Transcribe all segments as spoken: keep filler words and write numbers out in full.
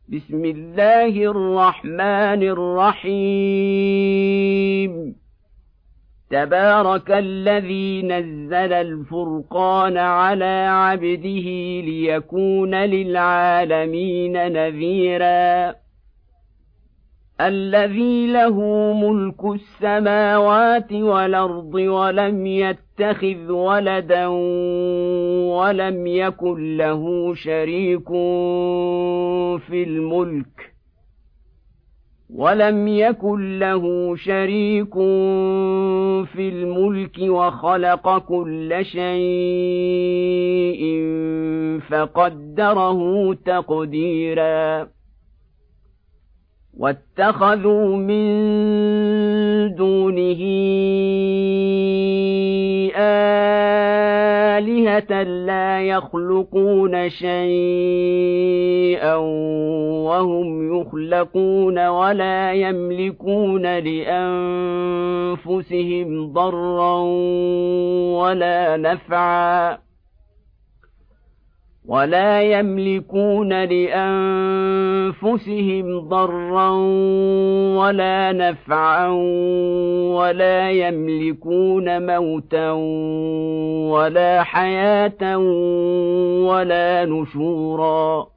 بسم الله الرحمن الرحيم تبارك الذي نزل الفرقان على عبده ليكون للعالمين نذيرا الذي له ملك السماوات والأرض ولم يتخذ ولدا ولم يكن له شريك في الملك ولم يكن له شريك في الملك وخلق كل شيء فقدره تقديرا واتخذوا من دونه آلهة لا يخلقون شيئا وهم يخلقون ولا يملكون لأنفسهم ضرا ولا نفعا ولا يملكون لأنفسهم ضرا ولا نفعا ولا يملكون موتا ولا حياة ولا نشورا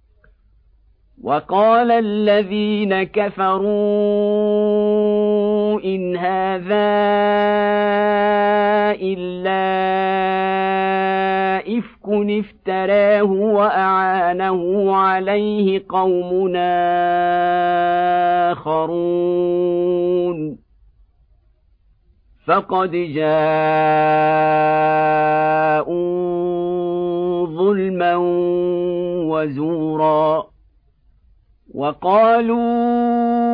وقال الذين كفروا إن هذا إلا إفك افتراه وأعانه عليه قوم آخرون فقد جاءوا ظلما وزورا وقالوا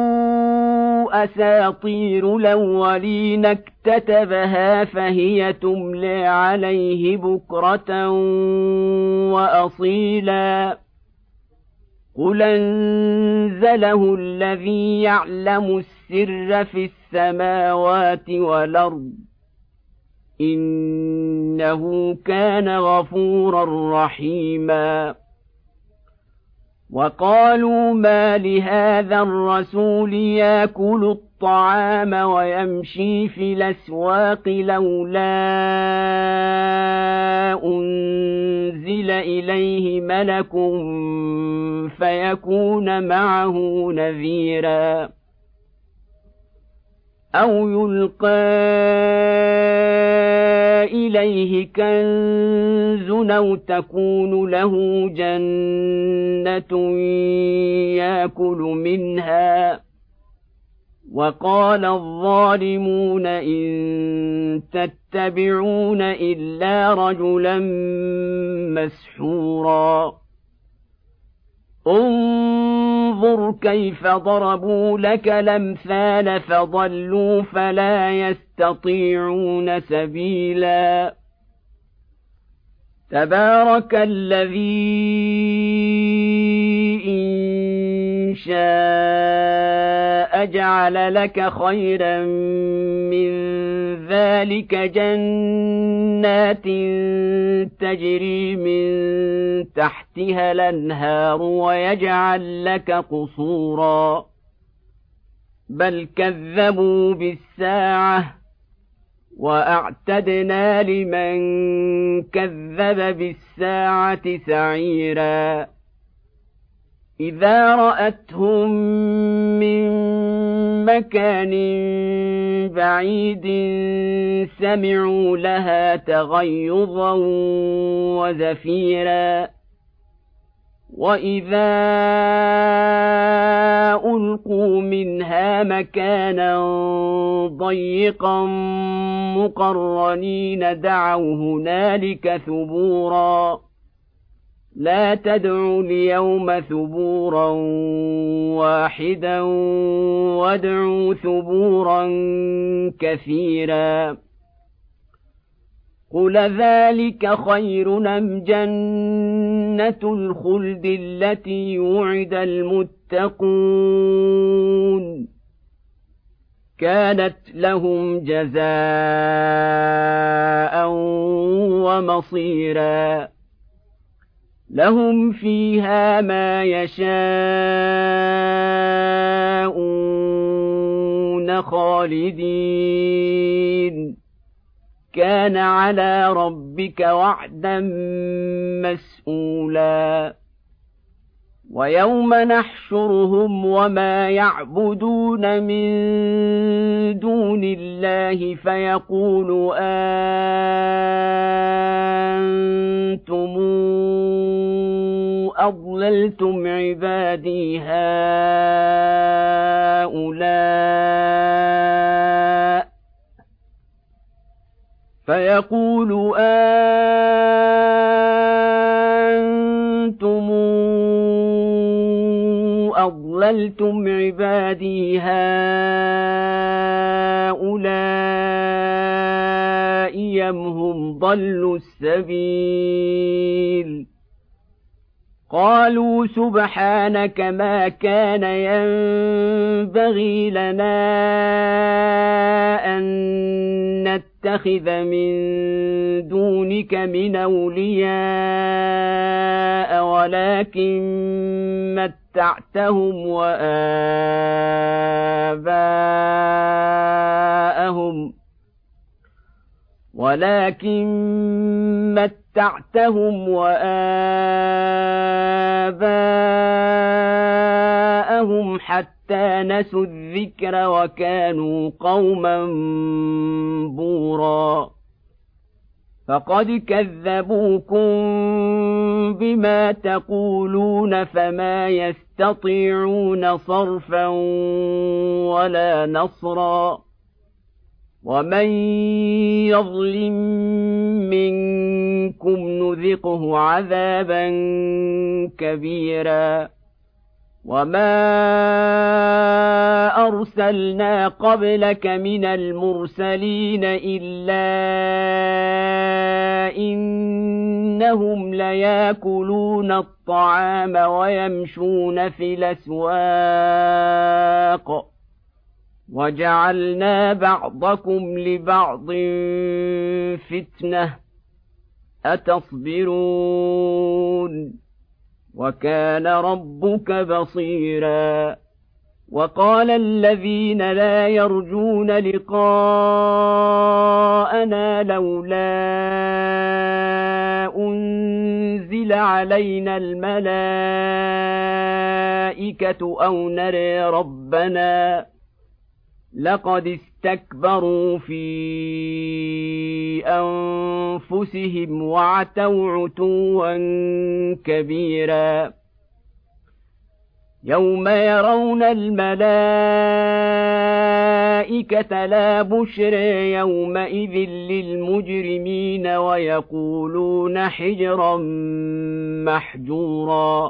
أساطير الأولين اكتتبها فهي تملى عليه بكرة وأصيلا قل أنزله الذي يعلم السر في السماوات والأرض إنه كان غفورا رحيما وقالوا ما لهذا الرسول يأكل الطعام ويمشي في الأسواق لولا أنزل إليه ملك فيكون معه نذيرا أو يلقى إليه كنز أو تكون له جنة يأكل منها وقال الظالمون إن تتبعون إلا رجلا مسحورا انظر كيف ضربوا لك الأمثال فضلوا فلا يستطيعون سبيلا تبارك الذي إن شاء جعل لك خيرا من ذلك جنات تجري من تحتها الأنهار ويجعل لك قصورا بل كذبوا بالساعة وأعتدنا لمن كذب بالساعة سعيرا إذا رأتهم من مكان بعيد سمعوا لها تغيظا وزفيرا وإذا ألقوا منها مكانا ضيقا مقرنين دعوا هنالك ثبورا لا تدعوا اليوم ثبورا واحدا وادعوا ثبورا كثيرا قل ذلك خير أم جنة الخلد التي وعد المتقون كانت لهم جزاء ومصيرا لهم فيها ما يشاءون خالدين كان على ربك وعدا مسئولا ويوم نحشرهم وما يعبدون من دون الله فيقول أنتم أضللتم عبادي هؤلاء فيقول أنتم أضللتم عبادي هؤلاء أم هم ضلوا السبيل قالوا سبحانك ما كان ينبغي لنا أن نتخذ من دونك من أولياء ولكن متعتهم وآباءهم ولكن متعتهم وآباءهم حتى نسوا الذكر وكانوا قوما بورا فقد كذبوكم بما تقولون فما يستطيعون صرفا ولا نصرا ومن يظلم منكم نذقه عذابا كبيرا وما أرسلنا قبلك من المرسلين إلا إنهم ليأكلون الطعام ويمشون في الأسواق وجعلنا بعضكم لبعض فتنة أتصبرون وكان ربك بصيرا وقال الذين لا يرجون لقاءنا لولا أنزل علينا الملائكة أو نرى ربنا لقد استكبروا في أنفسهم وعتوا عتوا كبيرا يوم يرون الملائكة لا بشر يومئذ للمجرمين ويقولون حجرا محجورا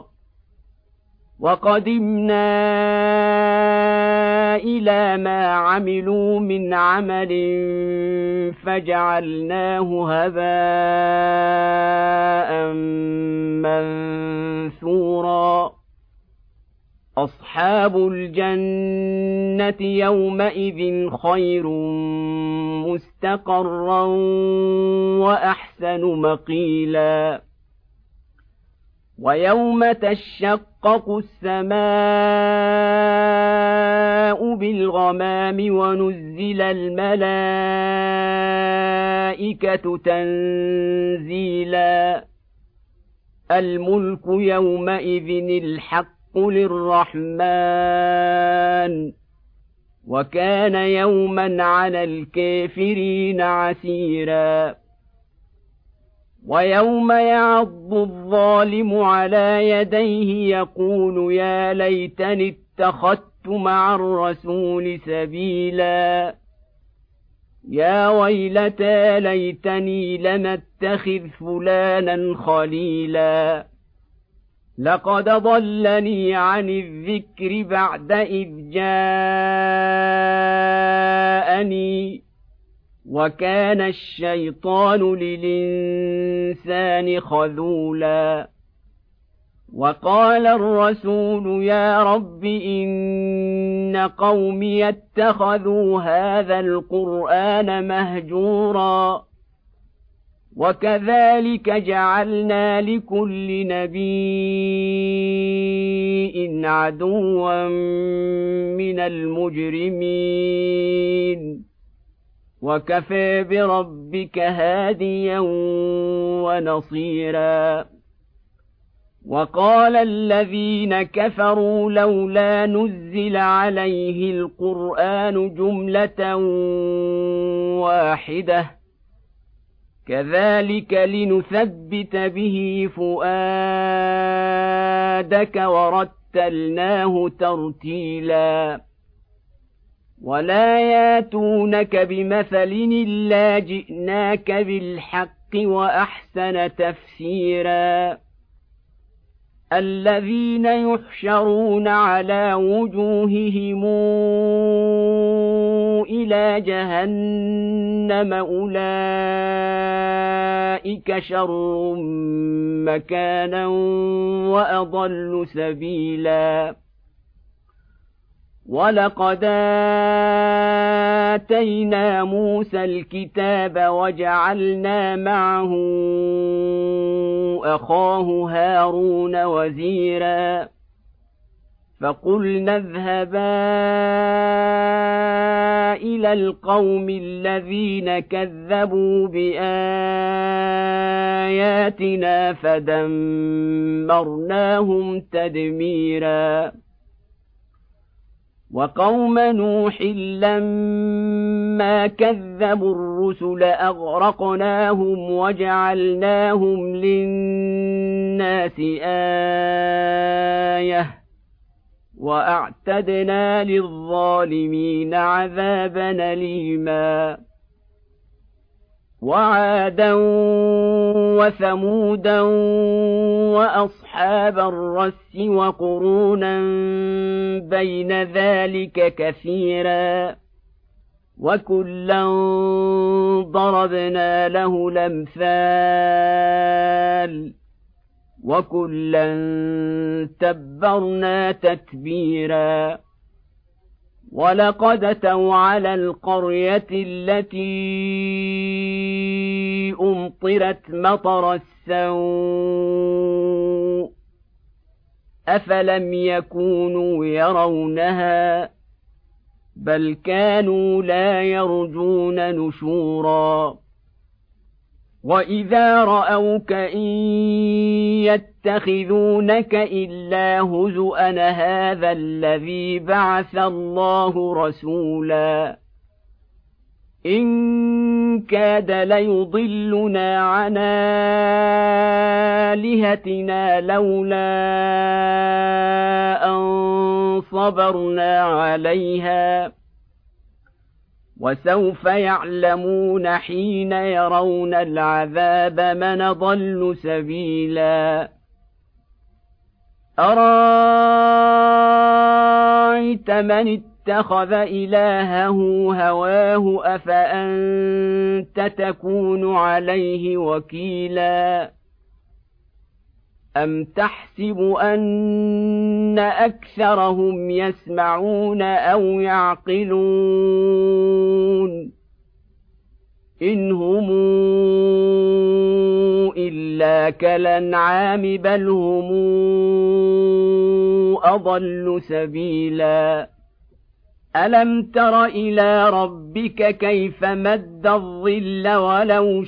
وقدمنا إلى ما عملوا من عمل فجعلناه هباء منثورا أصحاب الجنة يومئذ خير مستقرا وأحسن مقيلا ويوم تشقق السماء بالغمام ونزل الملائكة تنزيلا الملك يومئذ الحق للرحمن وكان يوما على الكافرين عسيرا ويوم يعض الظالم على يديه يقول يا ليتني اتخذت مع الرسول سبيلا يا ويلتى ليتني لم اتخذ فلانا خليلا لقد ضلني عن الذكر بعد إذ جاءني وكان الشيطان للإنسان خذولا وقال الرسول يا رب إن قومي اتخذوا هذا القرآن مهجورا وكذلك جعلنا لكل نبي عدوا من المجرمين وكفى بربك هاديا ونصيرا وقال الذين كفروا لولا نزل عليه القرآن جملة واحدة كذلك لنثبت به فؤادك ورتلناه ترتيلا ولا ياتونك بمثل إلا جئناك بالحق وأحسن تفسيرا الذين يحشرون على وجوههم إلى جهنم أولئك شر مكانا وأضل سبيلا ولقد آتينا موسى الكتاب وجعلنا معه أخاه هارون وزيرا فقلنا اذهبا إلى القوم الذين كذبوا بآياتنا فدمرناهم تدميرا وقوم نوح لما كذبوا الرسل أغرقناهم وجعلناهم للناس آية وأعتدنا للظالمين عذابا أليما وعادا وثمودا وأصحاب الرس وقرونا بين ذلك كثيرا وكلا ضربنا له الأمثال وكلا تبرنا تتبيرا ولقد أتوا على القرية التي أمطرت مطر السوء أفلم يكونوا يرونها بل كانوا لا يرجون نشورا وإذا رأوك إن يتخذونك إلا هزؤا هذا الذي بعث الله رسولا إن كاد ليضلنا عن آلهتنا لولا أن صبرنا عليها وسوف يعلمون حين يرون العذاب من ضل سبيلا أرأيت من اتخذ إلهه هواه أفأنت تكون عليه وكيلا أم تحسب أن أكثرهم يسمعون أو يعقلون إن هم إلا كالأنعام بل هم أضل سبيلا ألم تر إلى ربك كيف مد الظل ولو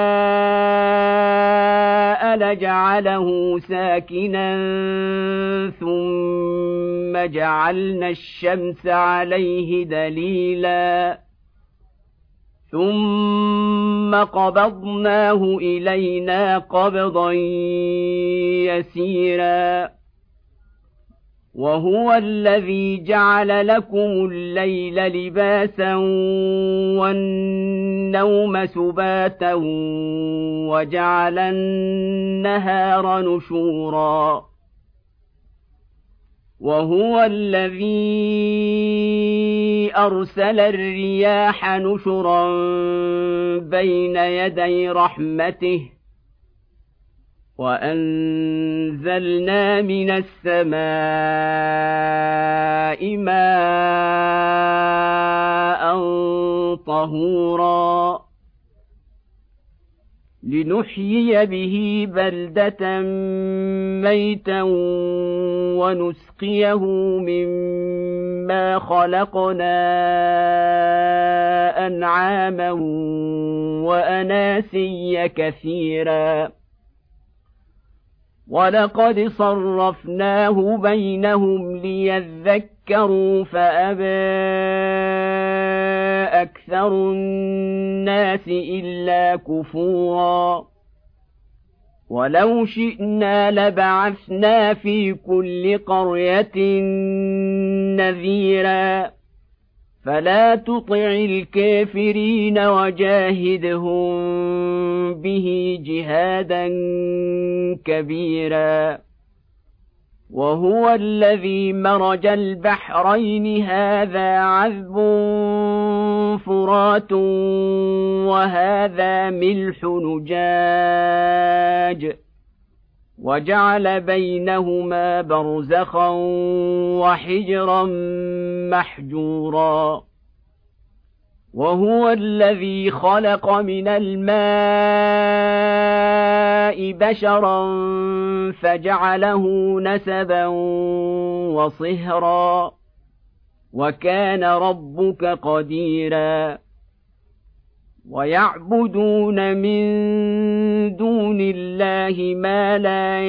شاء لجعله ساكنا ثم جعلنا الشمس عليه دليلا ثم قبضناه إلينا قبضا يسيرا وهو الذي جعل لكم الليل لباسا والنوم سباتا وجعل النهار نشورا وهو الذي أرسل الرياح نشرا بين يدي رحمته وأنزلنا من السماء ماء طهورا لنحيي به بلدة ميتا ونسقيه مما خلقنا أنعاما وأناسيا كثيرا ولقد صرفناه بينهم ليذكروا فأبى أكثر الناس إلا كفورا ولو شئنا لبعثنا في كل قرية نذيرا فلا تطع الكافرين وجاهدهم به جهادا كبيرا وهو الذي مرج البحرين هذا عذب فرات وهذا ملح نجاج وجعل بينهما برزخا وحجرا محجورا وهو الذي خلق من الماء بشرا فجعله نسبا وصهرا وكان ربك قديرا ويعبدون من دون الله ما لا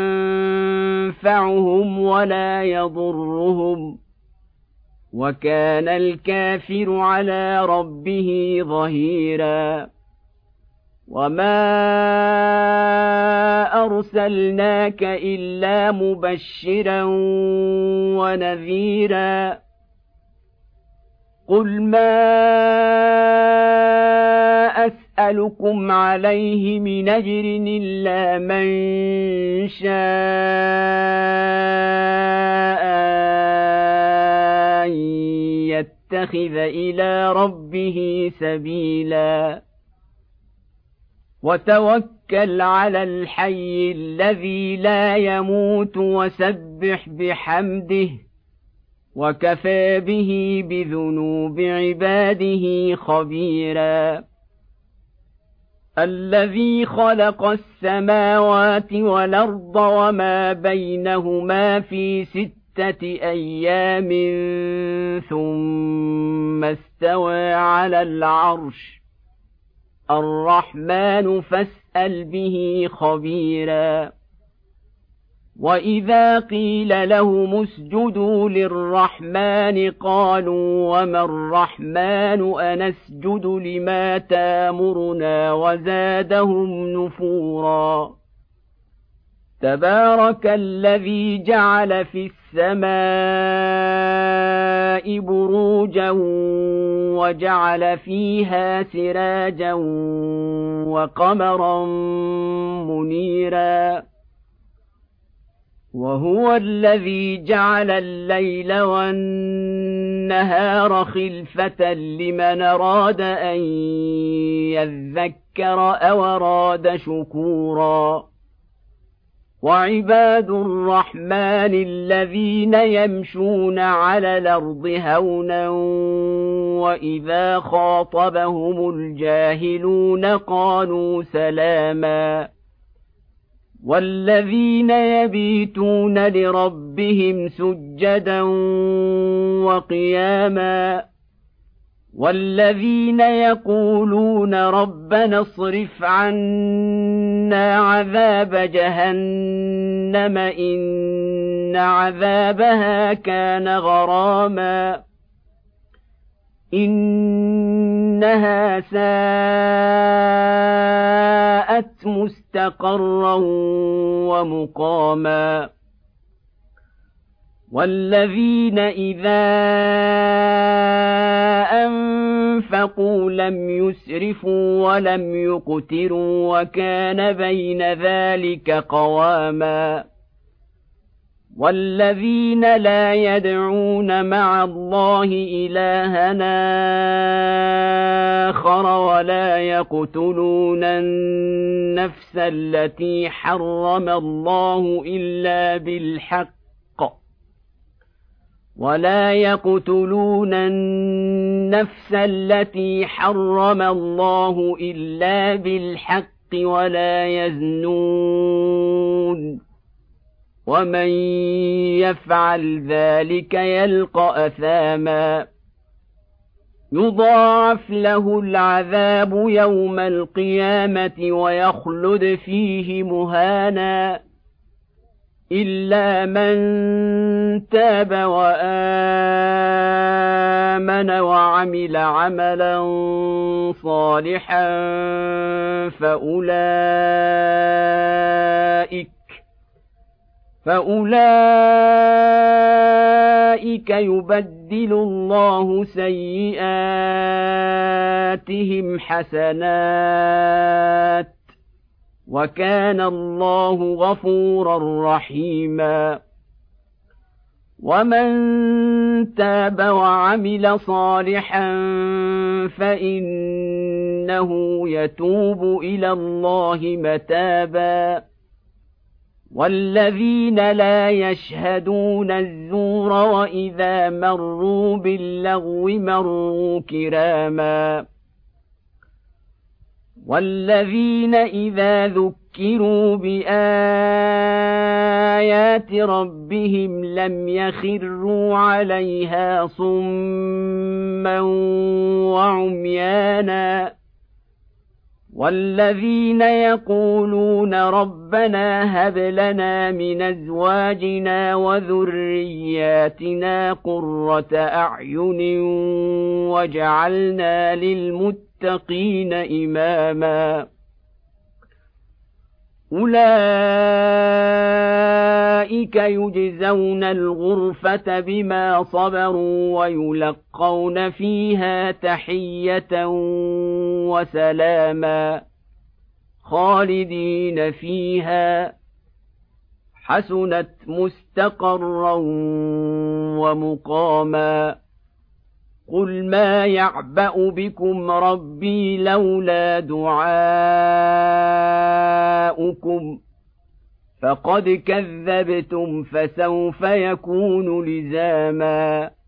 ينفعهم ولا يضرهم وكان الكافر على ربه ظهيرا وما أرسلناك إلا مبشرا ونذيرا قل ما أسألكم عليه من أجر إلا من شاء أن يتخذ إلى ربه سبيلا وتوكل على الحي الذي لا يموت وسبح بحمده وكفى به بذنوب عباده خبيرا الذي خلق السماوات والأرض وما بينهما في ستة أيام ثم استوى على العرش الرحمن فاسأل به خبيرا وإذا قيل لهم اسجدوا للرحمن قالوا وما الرحمن أنسجد لما تامرنا وزادهم نفورا تبارك الذي جعل في السماء بروجا وجعل فيها سراجا وقمرا منيرا وهو الذي جعل الليل والنهار خلفة لمن أراد أن يذكر أو أراد شكورا وعباد الرحمن الذين يمشون على الأرض هونا وإذا خاطبهم الجاهلون قالوا سلاما والذين يبيتون لربهم سجدا وقياما والذين يقولون ربنا اصرف عنا عذاب جهنم إن عذابها كان غراما إنها ساءت مستقرا ومقاما والذين إذا أنفقوا لم يسرفوا ولم يقتروا وكان بين ذلك قواما والذين لا يدعون مع الله إلهنا آخر ولا يقتلون النفس التي حرم الله إلا بالحق ولا يقتلون النفس التي حرم الله إلا بالحق ولا يزنون ومن يفعل ذلك يلقى أثاما يضاعف له العذاب يوم القيامة ويخلد فيه مهانا إلا من تاب وآمن وعمل عملا صالحا فأولئك فأولئك يبدل الله سيئاتهم حسنات وكان الله غفورا رحيما ومن تاب وعمل صالحا فإنه يتوب إلى الله متابا والذين لا يشهدون الزور وإذا مروا باللغو مروا كراما والذين إذا ذكروا بآيات ربهم لم يخروا عليها صما وعميانا والذين يقولون ربنا هب لنا من أزواجنا وذرياتنا قرة أعين واجعلنا للمتقين إماما أولئك يجزون الغرفة بما صبروا ويلقون فيها تحية وسلاما خالدين فيها حسنت مستقرا ومقاما قل ما يعبأ بكم ربي لولا دعاؤكم فقد كذبتم فسوف يكون لزاما